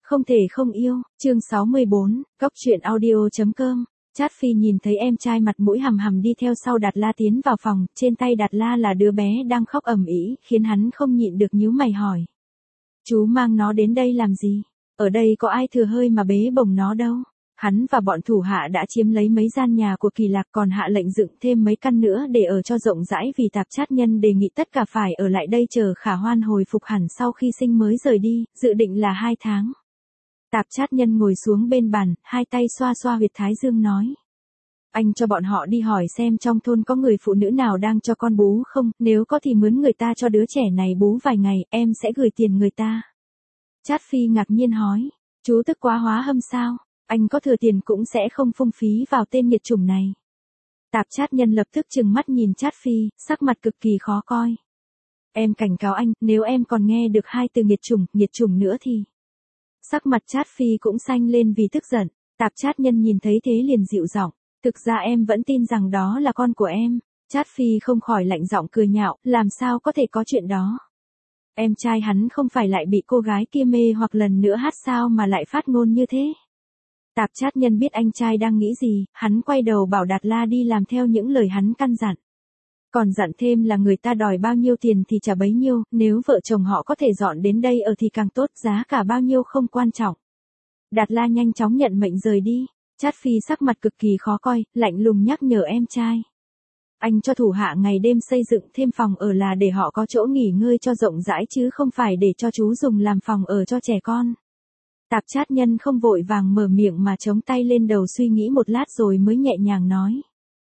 Không thể không yêu, chương 64, Cóc truyện audio.com. Trát Phi nhìn thấy em trai mặt mũi hầm hầm đi theo sau Đạt La tiến vào phòng, trên tay Đạt La là đứa bé đang khóc ầm ĩ, khiến hắn không nhịn được nhíu mày hỏi. Chú mang nó đến đây làm gì? Ở đây có ai thừa hơi mà bế bổng nó đâu? Hắn và bọn thủ hạ đã chiếm lấy mấy gian nhà của Kỳ Lạc, còn hạ lệnh dựng thêm mấy căn nữa để ở cho rộng rãi, vì Tạp Chát Nhân đề nghị tất cả phải ở lại đây chờ Khả Hoan hồi phục hẳn sau khi sinh mới rời đi, dự định là 2 tháng. Tạp Chát Nhân ngồi xuống bên bàn, hai tay xoa xoa huyệt thái dương nói. Anh cho bọn họ đi hỏi xem trong thôn có người phụ nữ nào đang cho con bú không, nếu có thì mướn người ta cho đứa trẻ này bú vài ngày, em sẽ gửi tiền người ta. Trát Phi ngạc nhiên hỏi, chú tức quá hóa hâm sao? Anh có thừa tiền cũng sẽ không phung phí vào tên nghiệt chủng này. Tạp Chát Nhân lập tức trừng mắt nhìn Trát Phi, sắc mặt cực kỳ khó coi. Em cảnh cáo anh, nếu em còn nghe được 2 từ nghiệt chủng nữa thì... Sắc mặt Trát Phi cũng xanh lên vì tức giận. Tạp Chát Nhân nhìn thấy thế liền dịu giọng, thực ra em vẫn tin rằng đó là con của em. Trát Phi không khỏi lạnh giọng cười nhạo, làm sao có thể có chuyện đó. Em trai hắn không phải lại bị cô gái kia mê hoặc lần nữa hát sao mà lại phát ngôn như thế. Tạp Chát Nhân biết anh trai đang nghĩ gì, hắn quay đầu bảo Đạt La đi làm theo những lời hắn căn dặn. Còn dặn thêm là người ta đòi bao nhiêu tiền thì trả bấy nhiêu, nếu vợ chồng họ có thể dọn đến đây ở thì càng tốt, giá cả bao nhiêu không quan trọng. Đạt La nhanh chóng nhận mệnh rời đi. Trát Phi sắc mặt cực kỳ khó coi, lạnh lùng nhắc nhở em trai. Anh cho thủ hạ ngày đêm xây dựng thêm phòng ở là để họ có chỗ nghỉ ngơi cho rộng rãi chứ không phải để cho chú dùng làm phòng ở cho trẻ con. Tạp Chát Nhân không vội vàng mở miệng mà chống tay lên đầu suy nghĩ một lát rồi mới nhẹ nhàng nói.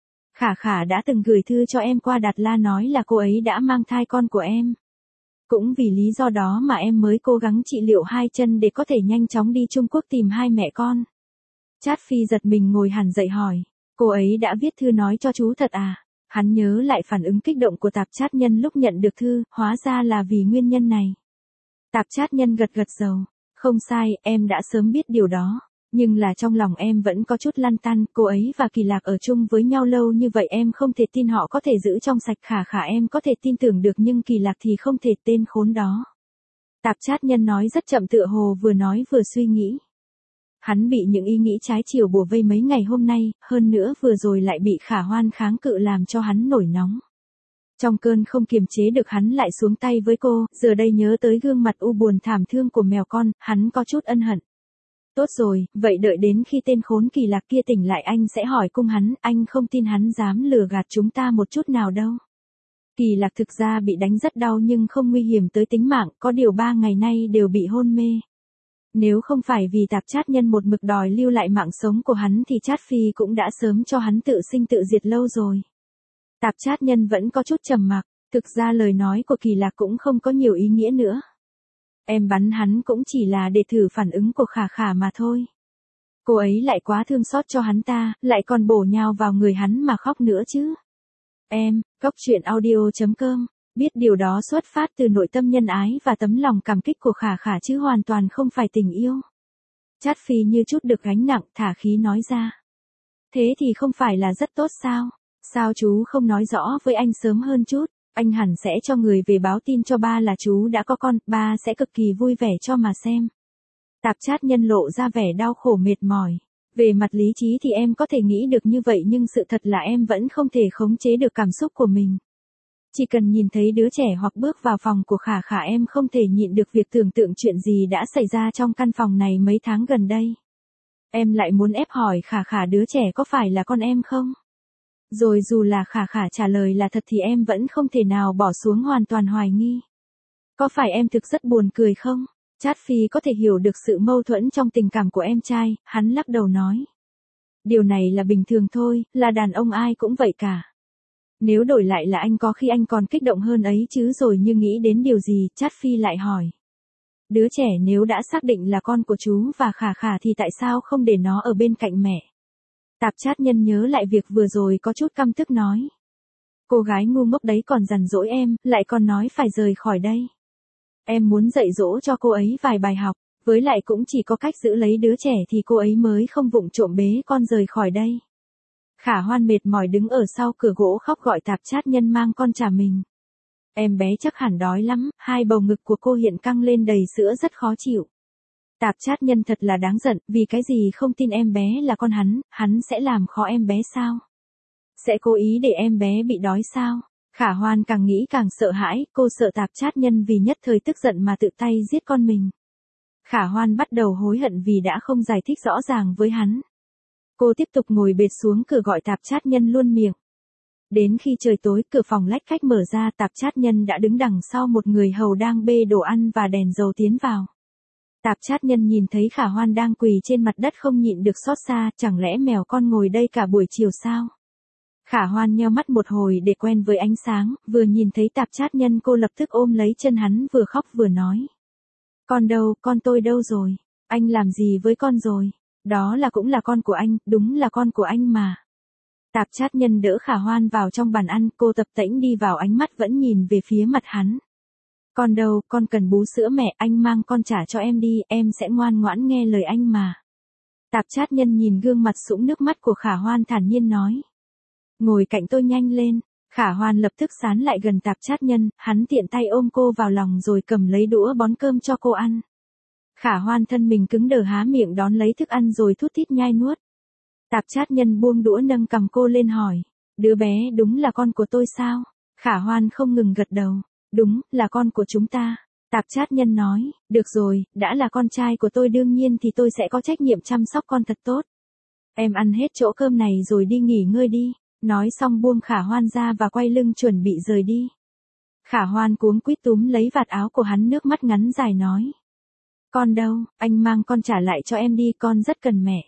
Khả đã từng gửi thư cho em qua, Đạt La nói là cô ấy đã mang thai con của em. Cũng vì lý do đó mà em mới cố gắng trị liệu 2 chân để có thể nhanh chóng đi Trung Quốc tìm 2 mẹ con. Trát Phi giật mình ngồi hẳn dậy hỏi, cô ấy đã viết thư nói cho chú thật à? Hắn nhớ lại phản ứng kích động của Tạp Chát Nhân lúc nhận được thư, hóa ra là vì nguyên nhân này. Tạp Chát Nhân gật đầu, không sai, em đã sớm biết điều đó. Nhưng là trong lòng em vẫn có chút lăn tăn, cô ấy và Kỳ Lạc ở chung với nhau lâu như vậy em không thể tin họ có thể giữ trong sạch. Khả em có thể tin tưởng được nhưng Kỳ Lạc thì không thể, tên khốn đó. Tạp Chát Nhân nói rất chậm, tựa hồ vừa nói vừa suy nghĩ. Hắn bị những ý nghĩ trái chiều bủa vây mấy ngày hôm nay, hơn nữa vừa rồi lại bị Khả Hoan kháng cự làm cho hắn nổi nóng. Trong cơn không kiềm chế được hắn lại xuống tay với cô, giờ đây nhớ tới gương mặt u buồn thảm thương của mèo con, hắn có chút ân hận. Tốt rồi, vậy đợi đến khi tên khốn Kỳ Lạc kia tỉnh lại anh sẽ hỏi cung hắn, anh không tin hắn dám lừa gạt chúng ta một chút nào đâu. Kỳ Lạc thực ra bị đánh rất đau nhưng không nguy hiểm tới tính mạng, có điều 3 ngày nay đều bị hôn mê. Nếu không phải vì Tạp Chát Nhân một mực đòi lưu lại mạng sống của hắn thì Trát Phi cũng đã sớm cho hắn tự sinh tự diệt lâu rồi. Tạp Chát Nhân vẫn có chút trầm mặc, thực ra lời nói của Kỳ Lạc cũng không có nhiều ý nghĩa nữa. Em bắn hắn cũng chỉ là để thử phản ứng của Khả mà thôi. Cô ấy lại quá thương xót cho hắn ta, lại còn bổ nhào vào người hắn mà khóc nữa chứ. Em, Cóc truyện audio.com, biết điều đó xuất phát từ nội tâm nhân ái và tấm lòng cảm kích của Khả chứ hoàn toàn không phải tình yêu. Trát Phi như chút được gánh nặng, thả khí nói ra. Thế thì không phải là rất tốt sao? Sao chú không nói rõ với anh sớm hơn chút? Anh hẳn sẽ cho người về báo tin cho ba là chú đã có con, ba sẽ cực kỳ vui vẻ cho mà xem. Tạp Chát Nhân lộ ra vẻ đau khổ mệt mỏi. Về mặt lý trí thì em có thể nghĩ được như vậy nhưng sự thật là em vẫn không thể khống chế được cảm xúc của mình. Chỉ cần nhìn thấy đứa trẻ hoặc bước vào phòng của Khả em không thể nhịn được việc tưởng tượng chuyện gì đã xảy ra trong căn phòng này mấy tháng gần đây. Em lại muốn ép hỏi Khả đứa trẻ có phải là con em không? Rồi dù là Khả trả lời là thật thì em vẫn không thể nào bỏ xuống hoàn toàn hoài nghi. Có phải em thực rất buồn cười không? Trát Phi có thể hiểu được sự mâu thuẫn trong tình cảm của em trai, hắn lắc đầu nói. Điều này là bình thường thôi, là đàn ông ai cũng vậy cả. Nếu đổi lại là anh có khi anh còn kích động hơn ấy chứ rồi, như nghĩ đến điều gì, Trát Phi lại hỏi. Đứa trẻ nếu đã xác định là con của chú và Khả thì tại sao không để nó ở bên cạnh mẹ? Tạp Chát Nhân nhớ lại việc vừa rồi có chút căm tức nói. Cô gái ngu ngốc đấy còn dằn dỗi em, lại còn nói phải rời khỏi đây. Em muốn dạy dỗ cho cô ấy vài bài học, với lại cũng chỉ có cách giữ lấy đứa trẻ thì cô ấy mới không vụng trộm bế con rời khỏi đây. Khả Hoan mệt mỏi đứng ở sau cửa gỗ khóc gọi Tạp Chát Nhân mang con trả mình. Em bé chắc hẳn đói lắm, 2 bầu ngực của cô hiện căng lên đầy sữa rất khó chịu. Tạp chát nhân thật là đáng giận, vì cái gì không tin em bé là con hắn sẽ làm khó em bé sao? Sẽ cố ý để em bé bị đói sao? Khả Hoan càng nghĩ càng sợ hãi, cô sợ tạp chát nhân vì nhất thời tức giận mà tự tay giết con mình. Khả Hoan bắt đầu hối hận vì đã không giải thích rõ ràng với hắn. Cô tiếp tục ngồi bệt xuống cửa gọi tạp chát nhân luôn miệng. Đến khi trời tối, cửa phòng lách cách mở ra, tạp chát nhân đã đứng đằng sau một người hầu đang bê đồ ăn và đèn dầu tiến vào. Tạp chát nhân nhìn thấy Khả Hoan đang quỳ trên mặt đất không nhịn được xót xa, chẳng lẽ mèo con ngồi đây cả buổi chiều sao? Khả Hoan nheo mắt một hồi để quen với ánh sáng, vừa nhìn thấy tạp chát nhân cô lập tức ôm lấy chân hắn vừa khóc vừa nói. Con đâu, con tôi đâu rồi? Anh làm gì với con rồi? Đó cũng là con của anh, đúng là con của anh mà. Tạp chát nhân đỡ Khả Hoan vào trong bàn ăn, cô tập tễnh đi vào, ánh mắt vẫn nhìn về phía mặt hắn. Con đâu, con cần bú sữa mẹ, anh mang con trả cho em đi, em sẽ ngoan ngoãn nghe lời anh mà. Tạp chát nhân nhìn gương mặt sũng nước mắt của Khả Hoan thản nhiên nói. Ngồi cạnh tôi nhanh lên. Khả Hoan lập tức sán lại gần tạp chát nhân, hắn tiện tay ôm cô vào lòng rồi cầm lấy đũa bón cơm cho cô ăn. Khả Hoan thân mình cứng đờ há miệng đón lấy thức ăn rồi thút thít nhai nuốt. Tạp chát nhân buông đũa nâng cằm cô lên hỏi. Đứa bé đúng là con của tôi sao? Khả Hoan không ngừng gật đầu. Đúng, là con của chúng ta. Tạp chát nhân nói, được rồi, đã là con trai của tôi đương nhiên thì tôi sẽ có trách nhiệm chăm sóc con thật tốt. Em ăn hết chỗ cơm này rồi đi nghỉ ngơi đi. Nói xong buông Khả Hoan ra và quay lưng chuẩn bị rời đi. Khả Hoan cuống quýt túm lấy vạt áo của hắn, nước mắt ngắn dài nói. Con đâu, anh mang con trả lại cho em đi, con rất cần mẹ.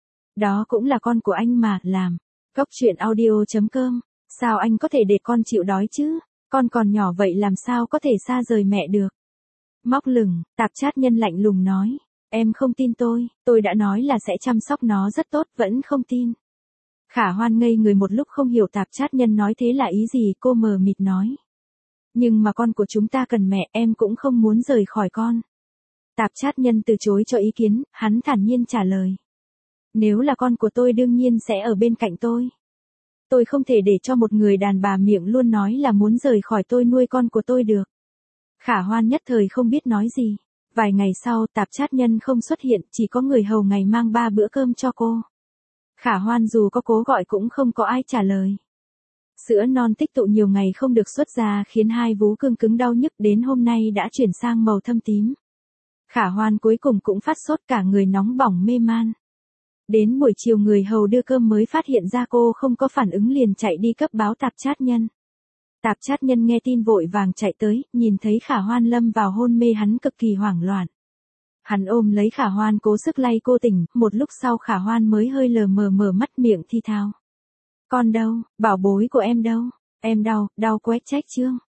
Đó cũng là con của anh mà, làm. Cốc truyện audio.com, sao anh có thể để con chịu đói chứ? Con còn nhỏ vậy làm sao có thể xa rời mẹ được? Móc lửng, tạp chát nhân lạnh lùng nói. Em không tin tôi đã nói là sẽ chăm sóc nó rất tốt, vẫn không tin. Khả Hoan ngây người một lúc không hiểu tạp chát nhân nói thế là ý gì, cô mờ mịt nói. Nhưng mà con của chúng ta cần mẹ, em cũng không muốn rời khỏi con. Tạp chát nhân từ chối cho ý kiến, hắn thản nhiên trả lời. Nếu là con của tôi đương nhiên sẽ ở bên cạnh tôi. Tôi không thể để cho một người đàn bà miệng luôn nói là muốn rời khỏi tôi nuôi con của tôi được. Khả Hoan nhất thời không biết nói gì. Vài ngày sau, tạp chát nhân không xuất hiện, chỉ có người hầu ngày mang 3 bữa cơm cho cô. Khả Hoan dù có cố gọi cũng không có ai trả lời. Sữa non tích tụ nhiều ngày không được xuất ra khiến hai vú cưng cứng đau nhức, đến hôm nay đã chuyển sang màu thâm tím. Khả Hoan cuối cùng cũng phát sốt, cả người nóng bỏng mê man. Đến buổi chiều người hầu đưa cơm mới phát hiện ra cô không có phản ứng liền chạy đi cấp báo tạp chát nhân. Tạp chát nhân nghe tin vội vàng chạy tới, nhìn thấy Khả Hoan lâm vào hôn mê hắn cực kỳ hoảng loạn. Hắn ôm lấy Khả Hoan cố sức lay cô tỉnh, một lúc sau Khả Hoan mới hơi lờ mờ mở mắt miệng thi thào. Con đâu, bảo bối của em đâu? Em đau quét trách chương.